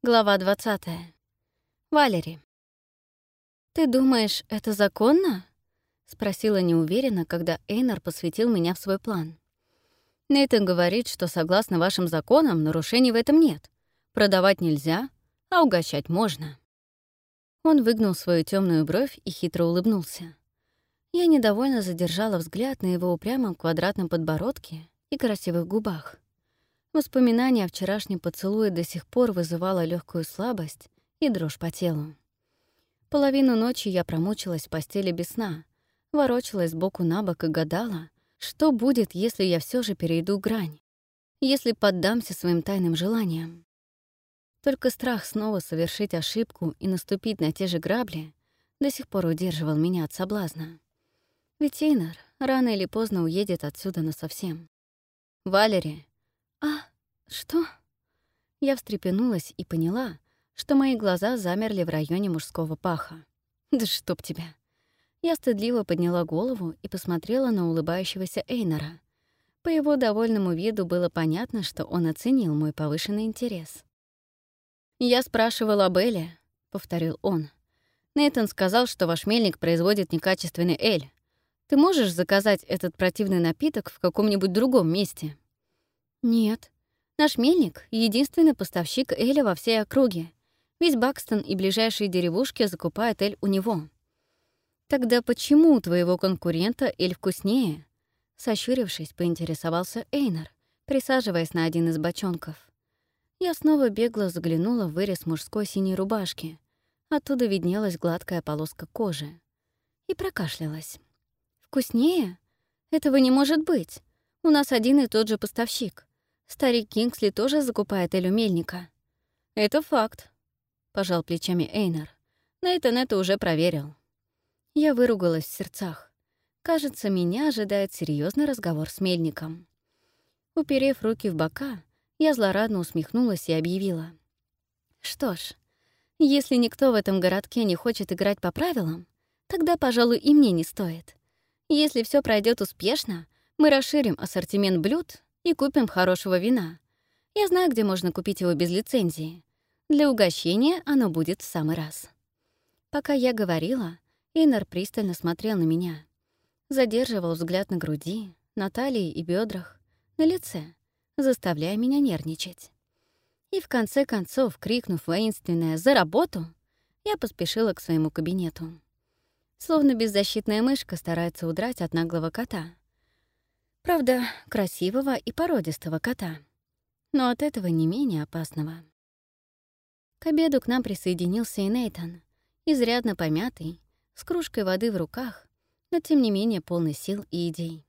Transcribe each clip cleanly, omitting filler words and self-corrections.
Глава 20. Валери. «Ты думаешь, это законно?» — спросила неуверенно, когда Эйнар посвятил меня в свой план. «Нейтан говорит, что согласно вашим законам нарушений в этом нет. Продавать нельзя, а угощать можно». Он выгнул свою темную бровь и хитро улыбнулся. Я недовольно задержала взгляд на его упрямом квадратном подбородке и красивых губах. Воспоминание о вчерашнем поцелуе до сих пор вызывало легкую слабость и дрожь по телу. Половину ночи я промучилась в постели без сна, ворочалась сбоку на бок и гадала, что будет, если я все же перейду грань, если поддамся своим тайным желаниям. Только страх снова совершить ошибку и наступить на те же грабли до сих пор удерживал меня от соблазна. Ведь Эйнар рано или поздно уедет отсюда насовсем. «Валери!» «А, что?» Я встрепенулась и поняла, что мои глаза замерли в районе мужского паха. «Да чтоб тебя!» Я стыдливо подняла голову и посмотрела на улыбающегося Эйнара. По его довольному виду было понятно, что он оценил мой повышенный интерес. «Я спрашивал об Эле», — повторил он. «Нейтан сказал, что ваш мельник производит некачественный эль. Ты можешь заказать этот противный напиток в каком-нибудь другом месте?» «Нет. Наш мельник — единственный поставщик эля во всей округе. Весь Бакстон и ближайшие деревушки закупают эль у него». «Тогда почему у твоего конкурента эль вкуснее?» Сощурившись, поинтересовался Эйнар, присаживаясь на один из бочонков. Я снова бегло заглянула в вырез мужской синей рубашки. Оттуда виднелась гладкая полоска кожи. И прокашлялась. «Вкуснее? Этого не может быть. У нас один и тот же поставщик. Старик Кингсли тоже закупает эль у мельника». «Это факт», — пожал плечами Эйнар. «Нейтан это уже проверил». Я выругалась в сердцах. Кажется, меня ожидает серьезный разговор с мельником. Уперев руки в бока, я злорадно усмехнулась и объявила. «Что ж, если никто в этом городке не хочет играть по правилам, тогда, пожалуй, и мне не стоит. Если все пройдет успешно, мы расширим ассортимент блюд и купим хорошего вина. Я знаю, где можно купить его без лицензии. Для угощения оно будет в самый раз». Пока я говорила, Эйнар пристально смотрел на меня. Задерживал взгляд на груди, на талии и бедрах, на лице, заставляя меня нервничать. И в конце концов, крикнув воинственное «За работу!», я поспешила к своему кабинету. Словно беззащитная мышка старается удрать от наглого кота. Правда, красивого и породистого кота. Но от этого не менее опасного. К обеду к нам присоединился и Нейтан, изрядно помятый, с кружкой воды в руках, но тем не менее полный сил и идей.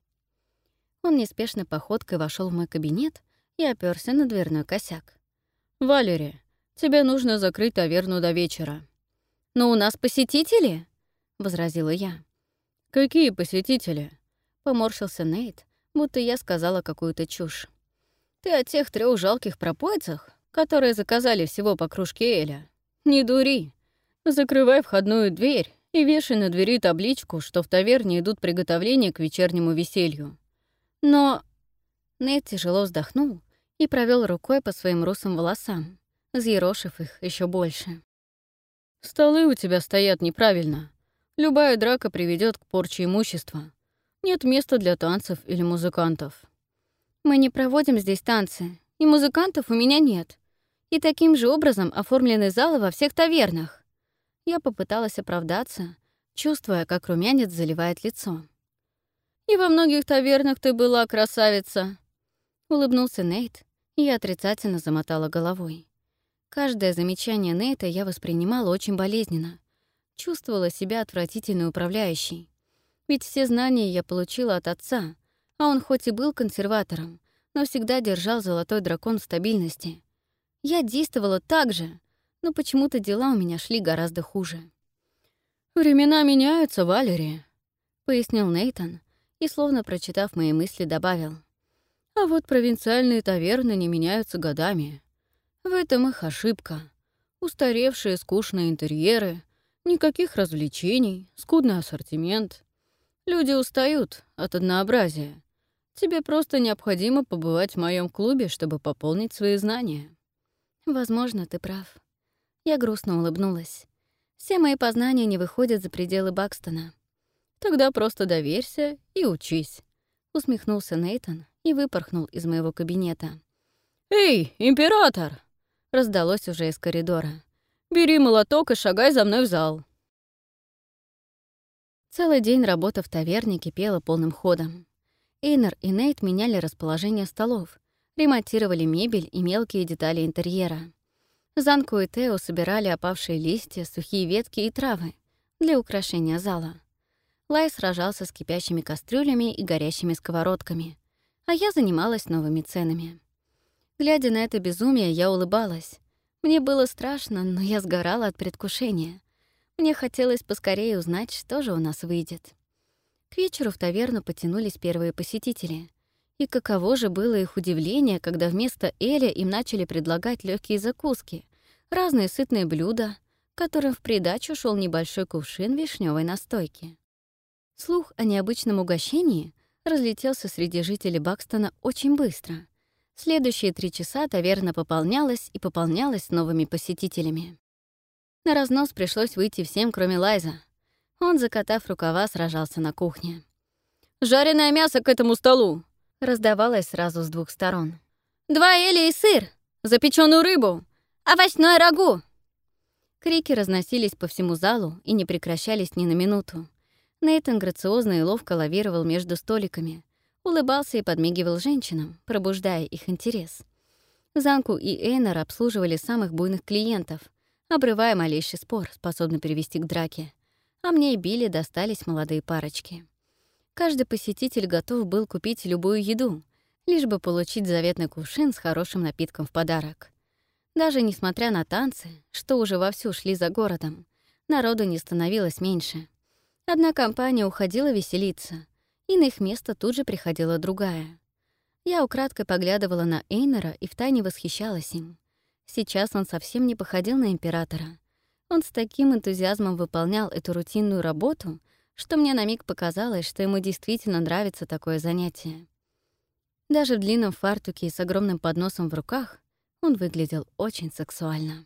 Он неспешной походкой вошел в мой кабинет и оперся на дверной косяк. «Валери, тебе нужно закрыть таверну до вечера». «Но у нас посетители?» — возразила я. «Какие посетители?» — поморщился Нейт, будто я сказала какую-то чушь. «Ты о тех 3 жалких пропойцах, которые заказали всего по кружке эля? Не дури. Закрывай входную дверь и вешай на двери табличку, что в таверне идут приготовления к вечернему веселью». «Но...» Нейт тяжело вздохнул и провел рукой по своим русым волосам, взъерошив их еще больше. «Столы у тебя стоят неправильно. Любая драка приведет к порче имущества. Нет места для танцев или музыкантов». «Мы не проводим здесь танцы, и музыкантов у меня нет. И таким же образом оформлены залы во всех тавернах». Я попыталась оправдаться, чувствуя, как румянец заливает лицо. «И во многих тавернах ты была, красавица!» Улыбнулся Нейт, и я отрицательно замотала головой. Каждое замечание Нейта я воспринимала очень болезненно. Чувствовала себя отвратительной управляющей. Ведь все знания я получила от отца, а он хоть и был консерватором, но всегда держал золотой дракон в стабильности. Я действовала так же, но почему-то дела у меня шли гораздо хуже. «Времена меняются, Валери», — пояснил Нейтан, и, словно прочитав мои мысли, добавил. «А вот провинциальные таверны не меняются годами. В этом их ошибка. Устаревшие скучные интерьеры, никаких развлечений, скудный ассортимент. Люди устают от однообразия. Тебе просто необходимо побывать в моем клубе, чтобы пополнить свои знания». «Возможно, ты прав», Я грустно улыбнулась. Все мои познания не выходят за пределы Бакстона. «Тогда просто доверься и учись», — усмехнулся Нейтан и выпорхнул из моего кабинета. «Эй, император!» — раздалось уже из коридора. «Бери молоток и шагай за мной в зал». Целый день работа в таверне кипела полным ходом. Эйнар и Нейт меняли расположение столов, ремонтировали мебель и мелкие детали интерьера. Занку и Тео собирали опавшие листья, сухие ветки и травы для украшения зала. Лай сражался с кипящими кастрюлями и горящими сковородками, а я занималась новыми ценами. Глядя на это безумие, я улыбалась. Мне было страшно, но я сгорала от предвкушения. Мне хотелось поскорее узнать, что же у нас выйдет. К вечеру в таверну потянулись первые посетители. И каково же было их удивление, когда вместо эля им начали предлагать легкие закуски, разные сытные блюда, которым в придачу шел небольшой кувшин вишневой настойки. Слух о необычном угощении разлетелся среди жителей Бакстона очень быстро. Следующие 3 часа таверна пополнялась и пополнялась новыми посетителями. На разнос пришлось выйти всем, кроме Лайза. Он, закатав рукава, сражался на кухне. «Жареное мясо к этому столу!» раздавалось сразу с 2 сторон. 2 эля и сыр! Запечённую рыбу! Овощное рагу!» Крики разносились по всему залу и не прекращались ни на минуту. Нейтан грациозно и ловко лавировал между столиками, улыбался и подмигивал женщинам, пробуждая их интерес. Занку и Эйнар обслуживали самых буйных клиентов, обрывая малейший спор, способный привести к драке. А мне и Билли достались молодые парочки. Каждый посетитель готов был купить любую еду, лишь бы получить заветный кувшин с хорошим напитком в подарок. Даже несмотря на танцы, что уже вовсю шли за городом, народу не становилось меньше. Одна компания уходила веселиться, и на их место тут же приходила другая. Я украдкой поглядывала на Эйнера и втайне восхищалась им. Сейчас он совсем не походил на императора. Он с таким энтузиазмом выполнял эту рутинную работу, что мне на миг показалось, что ему действительно нравится такое занятие. Даже в длинном фартуке и с огромным подносом в руках он выглядел очень сексуально.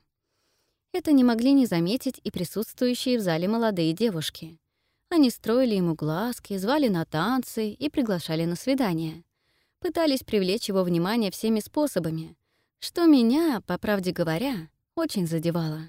Это не могли не заметить и присутствующие в зале молодые девушки. Они строили ему глазки, звали на танцы и приглашали на свидания. Пытались привлечь его внимание всеми способами, что меня, по правде говоря, очень задевало.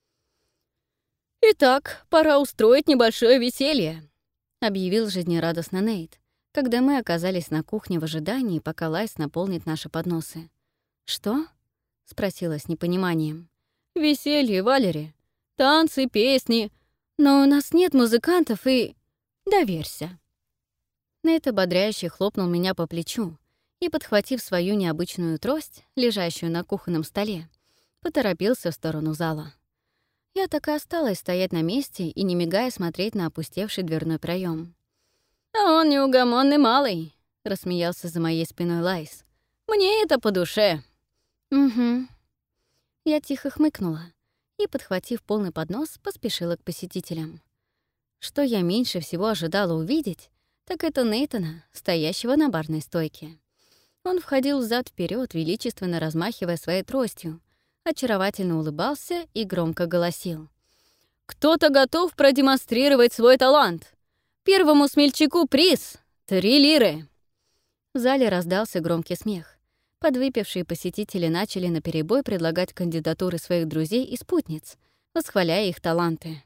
«Итак, пора устроить небольшое веселье», — объявил жизнерадостно Нейт, когда мы оказались на кухне в ожидании, пока Лайс наполнит наши подносы. «Что?» — спросила с непониманием. «Веселье, Валери. Танцы, песни. Но у нас нет музыкантов и... Доверься». Нейт ободряюще хлопнул меня по плечу и, подхватив свою необычную трость, лежащую на кухонном столе, поторопился в сторону зала. Я так и осталась стоять на месте и, не мигая, смотреть на опустевший дверной проем. «А он неугомонный малый», — рассмеялся за моей спиной Лайс. «Мне это по душе». «Угу». Я тихо хмыкнула и, подхватив полный поднос, поспешила к посетителям. Что я меньше всего ожидала увидеть, так это Нейтана, стоящего на барной стойке. Он входил взад вперед, величественно размахивая своей тростью, очаровательно улыбался и громко голосил. «Кто-то готов продемонстрировать свой талант! Первому смельчаку приз — 3 лиры!» В зале раздался громкий смех. Подвыпившие посетители начали наперебой предлагать кандидатуры своих друзей и спутниц, восхваляя их таланты.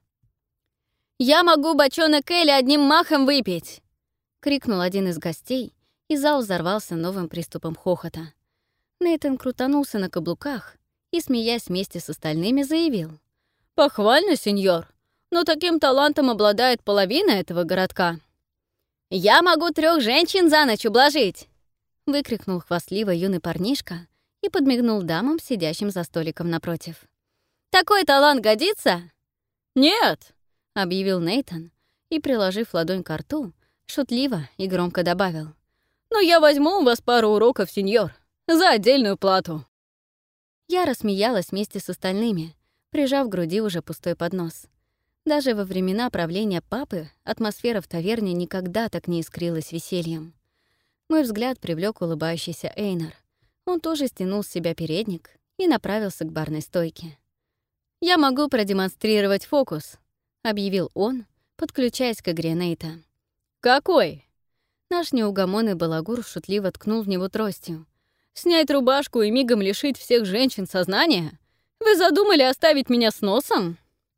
«Я могу бочонок эля одним махом выпить!» — крикнул один из гостей, и зал взорвался новым приступом хохота. Нейтан крутанулся на каблуках и, смеясь вместе с остальными, заявил. «Похвально, сеньор, но таким талантом обладает половина этого городка». «Я могу 3 женщин за ночь ублажить!» — выкрикнул хвастливо юный парнишка и подмигнул дамам, сидящим за столиком напротив. «Такой талант годится?» «Нет!» — объявил Нейтан и, приложив ладонь к рту, шутливо и громко добавил. «Но я возьму у вас пару уроков, сеньор, за отдельную плату». Я рассмеялась вместе с остальными, прижав к груди уже пустой поднос. Даже во времена правления папы атмосфера в таверне никогда так не искрилась весельем. Мой взгляд привлек улыбающийся Эйнар. Он тоже стянул с себя передник и направился к барной стойке. «Я могу продемонстрировать фокус», — объявил он, подключаясь к игре Нейта. «Какой?» Наш неугомонный балагур шутливо ткнул в него тростью. «Снять рубашку и мигом лишить всех женщин сознания? Вы задумали оставить меня с носом?»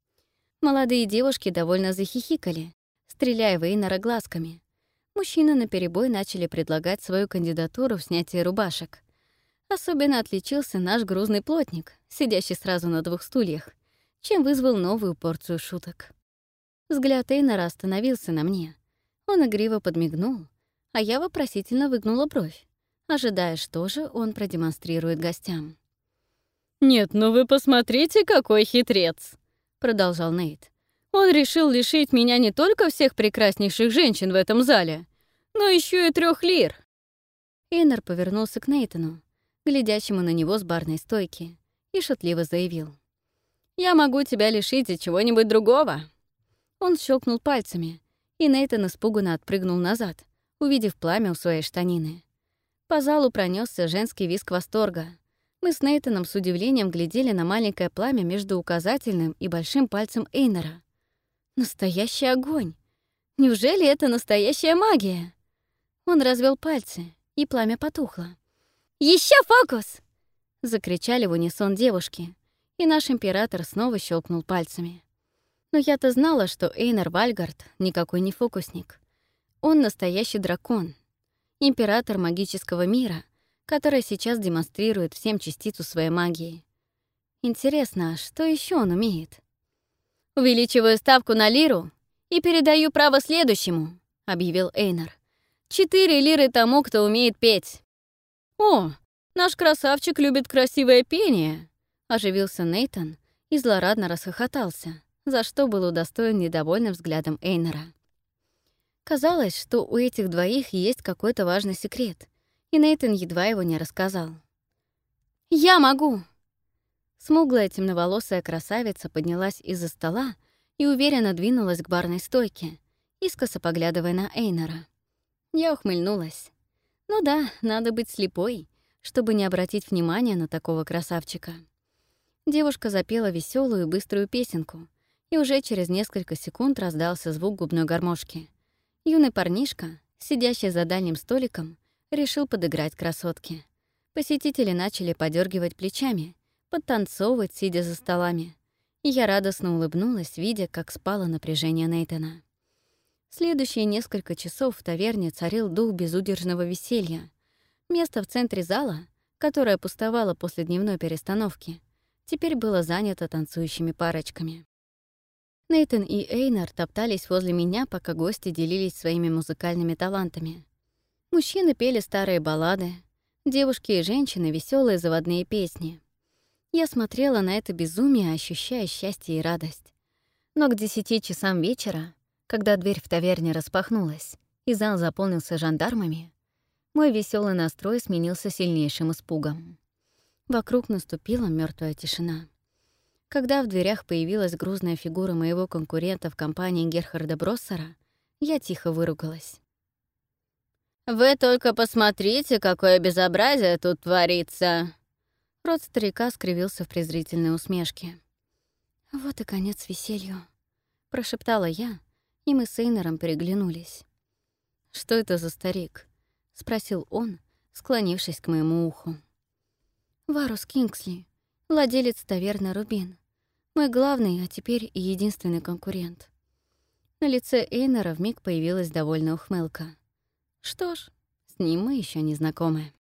Молодые девушки довольно захихикали, стреляя в Эйнора глазками. Мужчины наперебой начали предлагать свою кандидатуру в снятие рубашек. Особенно отличился наш грузный плотник, сидящий сразу на 2 стульях, чем вызвал новую порцию шуток. Взгляд Эйнора остановился на мне. Он игриво подмигнул, а я вопросительно выгнула бровь, ожидая, что же он продемонстрирует гостям. «Нет, ну вы посмотрите, какой хитрец!» — продолжал Нейт. «Он решил лишить меня не только всех прекраснейших женщин в этом зале, но еще и 3 лир!» Эйнар повернулся к Нейтану, глядящему на него с барной стойки, и шутливо заявил. «Я могу тебя лишить и чего-нибудь другого!» Он щелкнул пальцами, и Нейтан испуганно отпрыгнул назад, увидев пламя у своей штанины. По залу пронесся женский визг восторга. Мы с Нейтаном с удивлением глядели на маленькое пламя между указательным и большим пальцем Эйнара. Настоящий огонь! Неужели это настоящая магия? Он развел пальцы, и пламя потухло. «Еще фокус!» — закричали в унисон девушки, и наш император снова щелкнул пальцами. Но я-то знала, что Эйнар Вальгард никакой не фокусник. Он настоящий дракон, император магического мира, который сейчас демонстрирует всем частицу своей магии. Интересно, что еще он умеет? «Увеличиваю ставку на лиру и передаю право следующему», — объявил Эйнар. 4 лиры тому, кто умеет петь. «О, наш красавчик любит красивое пение», — оживился Нейтан и злорадно расхохотался, за что был удостоен недовольным взглядом Эйнара. Казалось, что у этих двоих есть какой-то важный секрет, и Нейтан едва его не рассказал. «Я могу!» Смуглая темноволосая красавица поднялась из-за стола и уверенно двинулась к барной стойке, искоса поглядывая на Эйнара. Я ухмыльнулась. Ну да, надо быть слепой, чтобы не обратить внимания на такого красавчика. Девушка запела веселую и быструю песенку, и уже через несколько секунд раздался звук губной гармошки. Юный парнишка, сидящий за дальним столиком, решил подыграть красотке. Посетители начали подергивать плечами, подтанцовывать, сидя за столами. И я радостно улыбнулась, видя, как спало напряжение Нейтана. Следующие несколько часов в таверне царил дух безудержного веселья. Место в центре зала, которое пустовало после дневной перестановки, теперь было занято танцующими парочками. Нейтан и Эйнар топтались возле меня, пока гости делились своими музыкальными талантами. Мужчины пели старые баллады, девушки и женщины — веселые заводные песни. Я смотрела на это безумие, ощущая счастье и радость. Но к 10 часам вечера, когда дверь в таверне распахнулась и зал заполнился жандармами, мой веселый настрой сменился сильнейшим испугом. Вокруг наступила мертвая тишина. Когда в дверях появилась грузная фигура моего конкурента в компании Герхарда Броссера, я тихо выругалась. «Вы только посмотрите, какое безобразие тут творится!» Рот старика скривился в презрительной усмешке. «Вот и конец веселью», — прошептала я, и мы с Эйнером переглянулись. «Что это за старик?» — спросил он, склонившись к моему уху. «Варус Кингсли, владелец таверны «Рубин». Мой главный, а теперь и единственный конкурент». На лице Эйнера вмиг появилась довольная ухмылка. «Что ж, с ним мы еще не знакомы».